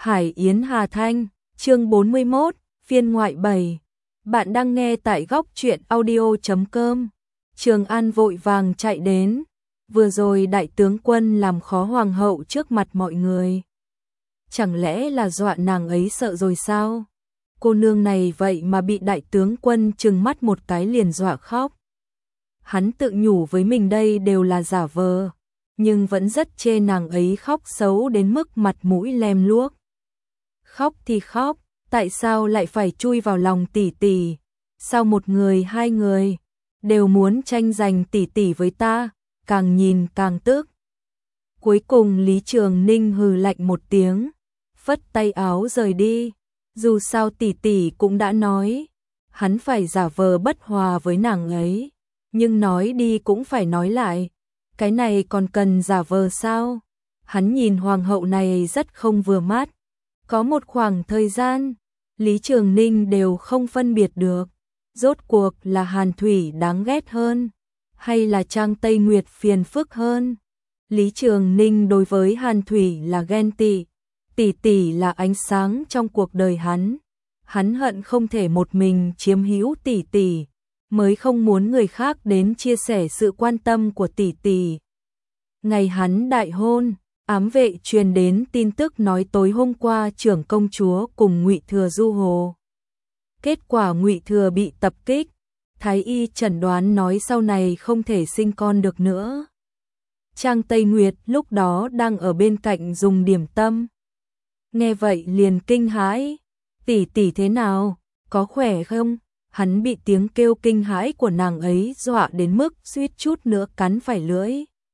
Hải Yến Hà Thanh, chương 41, phiên ngoại 7. Bạn đang nghe tại góc truyện audio.com. Trường An vội vàng chạy đến. Vừa rồi đại tướng quân làm khó hoàng hậu trước mặt mọi người. Chẳng lẽ là dọa nàng ấy sợ rồi sao? Cô nương này vậy mà bị đại tướng quân trừng mắt một cái liền dọa khóc. Hắn tự nhủ với mình đây đều là giả vờ, nhưng vẫn rất chê nàng ấy khóc xấu đến mức mặt mũi lem luốc. Khóc thì khóc, tại sao lại phải chui vào lòng tỷ tỷ? Sao một người hai người đều muốn tranh giành tỷ tỷ với ta, càng nhìn càng tức. Cuối cùng Lý Trường Ninh hừ lạnh một tiếng, phất tay áo rời đi. Dù sao tỷ tỷ cũng đã nói, hắn phải giả vờ bất hòa với nàng ấy, nhưng nói đi cũng phải nói lại, cái này còn cần giả vờ sao? Hắn nhìn hoàng hậu này rất không vừa mắt. Có một khoảng thời gian, Lý Trường Ninh đều không phân biệt được, rốt cuộc là Hàn Thủy đáng ghét hơn, hay là Trang Tây Nguyệt phiền phức hơn. Lý Trường Ninh đối với Hàn Thủy là ghen tị, tỷ tỷ là ánh sáng trong cuộc đời hắn. Hắn hận không thể một mình chiếm hữu tỷ tỷ, mới không muốn người khác đến chia sẻ sự quan tâm của tỷ tỷ. Ngày hắn đại hôn, ám vệ truyền đến tin tức nói tối hôm qua trưởng công chúa cùng Ngụy Thừa du hồ. Kết quả Ngụy Thừa bị tập kích, thái y chẩn đoán nói sau này không thể sinh con được nữa. Trang Tây Nguyệt lúc đó đang ở bên cạnh dùng điểm tâm. Nghe vậy liền kinh hãi, tỷ tỷ thế nào, có khỏe không? Hắn bị tiếng kêu kinh hãi của nàng ấy dọa đến mức suýt chút nữa cắn phải lưỡi.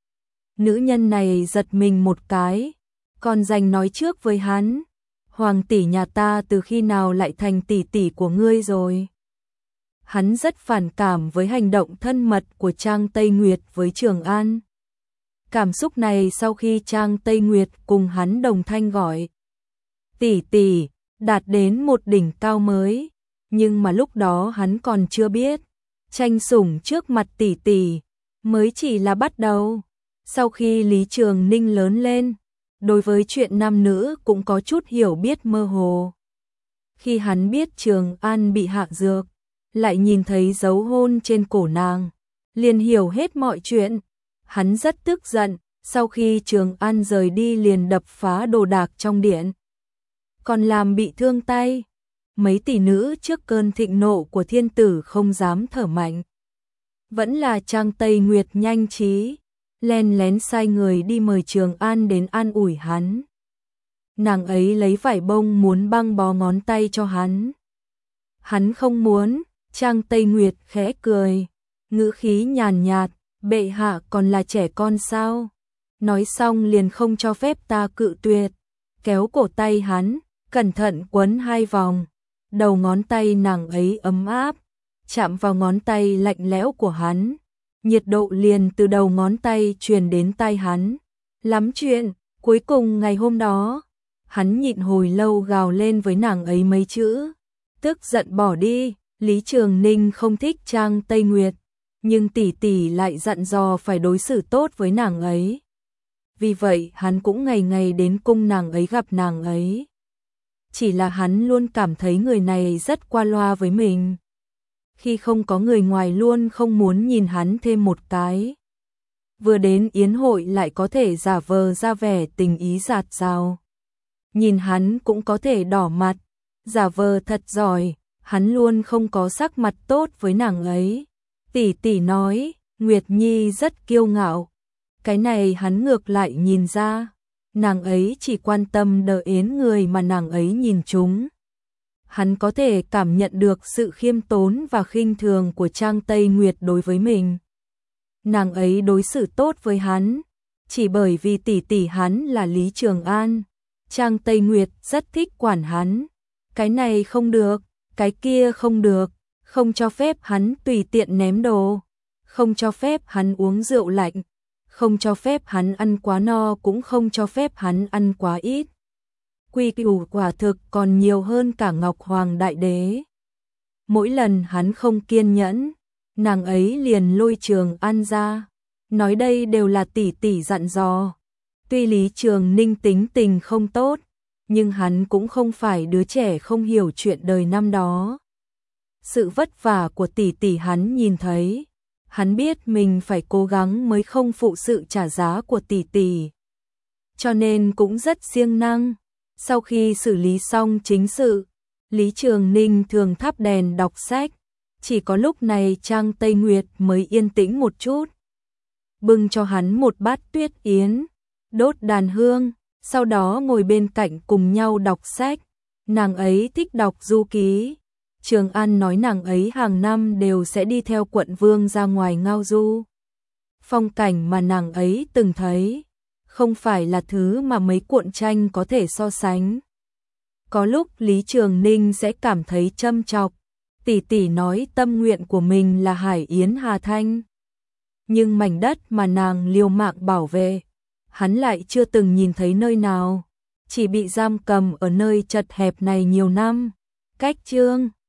Nữ nhân này giật mình một cái, còn dành nói trước với hắn, hoàng tỷ nhà ta từ khi nào lại thành tỷ tỷ của ngươi rồi? Hắn rất phản cảm với hành động thân mật của Trang Tây Nguyệt với Trường An. Cảm xúc này sau khi Trang Tây Nguyệt cùng hắn đồng thanh gọi tỷ tỷ, đạt đến một đỉnh cao mới, nhưng mà lúc đó hắn còn chưa biết, tranh sủng trước mặt tỷ tỷ mới chỉ là bắt đầu. Sau khi Lý Trường Ninh lớn lên, đối với chuyện nam nữ cũng có chút hiểu biết mơ hồ. Khi hắn biết Trường An bị hạ dược, lại nhìn thấy dấu hôn trên cổ nàng, liền hiểu hết mọi chuyện. Hắn rất tức giận, sau khi Trường An rời đi liền đập phá đồ đạc trong điện, còn làm bị thương tay. Mấy tỷ nữ trước cơn thịnh nộ của thiên tử không dám thở mạnh. Vẫn là Trang Tây Nguyệt nhanh trí, len lén sai người đi mời Trường An đến an ủi hắn. Nàng ấy lấy vải bông muốn băng bó ngón tay cho hắn. Hắn không muốn. Trang Tây Nguyệt khẽ cười, ngữ khí nhàn nhạt, bệ hạ còn là trẻ con sao? Nói xong liền không cho phép ta cự tuyệt, kéo cổ tay hắn, cẩn thận quấn 2 vòng. Đầu ngón tay nàng ấy ấm áp, chạm vào ngón tay lạnh lẽo của hắn. Nhiệt độ liền từ đầu ngón tay truyền đến tai hắn. Lắm chuyện, cuối cùng ngày hôm đó, hắn nhịn hồi lâu gào lên với nàng ấy mấy chữ. Tức giận bỏ đi. Lý Trường Ninh không thích Trang Tây Nguyệt, nhưng tỷ tỷ lại dặn dò phải đối xử tốt với nàng ấy. Vì vậy hắn cũng ngày ngày đến cung nàng ấy gặp nàng ấy. Chỉ là hắn luôn cảm thấy người này rất qua loa với mình. Khi không có người ngoài luôn không muốn nhìn hắn thêm một cái. Vừa đến yến hội lại có thể giả vờ ra vẻ tình ý dạt dào. Nhìn hắn cũng có thể đỏ mặt, giả vờ thật giỏi. Hắn luôn không có sắc mặt tốt với nàng ấy. Tỷ tỷ nói, Nguyệt Nhi rất kiêu ngạo. Cái này hắn ngược lại nhìn ra. Nàng ấy chỉ quan tâm đỡ yến người mà nàng ấy nhìn chúng. Hắn có thể cảm nhận được sự khiêm tốn và khinh thường của Trang Tây Nguyệt đối với mình. Nàng ấy đối xử tốt với hắn, chỉ bởi vì tỷ tỷ hắn là Lý Trường An. Trang Tây Nguyệt rất thích quản hắn. Cái này không được, cái kia không được, không cho phép hắn tùy tiện ném đồ, không cho phép hắn uống rượu lạnh, không cho phép hắn ăn quá no cũng không cho phép hắn ăn quá ít. Quy củ quả thực còn nhiều hơn cả Ngọc Hoàng Đại Đế. Mỗi lần hắn không kiên nhẫn, nàng ấy liền lôi Trường An ra, nói đây đều là tỷ tỷ dặn dò. Tuy Lý Trường Ninh tính tình không tốt, nhưng hắn cũng không phải đứa trẻ không hiểu chuyện đời năm đó. Sự vất vả của tỷ tỷ hắn nhìn thấy, hắn biết mình phải cố gắng mới không phụ sự trả giá của tỷ tỷ. Cho nên cũng rất siêng năng. Sau khi xử lý xong chính sự, Lý Trường Ninh thường thắp đèn đọc sách, chỉ có lúc này Trang Tây Nguyệt mới yên tĩnh một chút. Bưng cho hắn một bát tuyết yến, đốt đàn hương, sau đó ngồi bên cạnh cùng nhau đọc sách. Nàng ấy thích đọc du ký. Trường An nói nàng ấy hàng năm đều sẽ đi theo quận vương ra ngoài ngao du. Phong cảnh mà nàng ấy từng thấy, không phải là thứ mà mấy cuộn tranh có thể so sánh. Có lúc Lý Trường Ninh sẽ cảm thấy châm chọc, tỷ tỷ nói tâm nguyện của mình là Hải Yến Hà Thanh. Nhưng mảnh đất mà nàng liều mạng bảo vệ, hắn lại chưa từng nhìn thấy nơi nào, chỉ bị giam cầm ở nơi chật hẹp này nhiều năm. Cách chương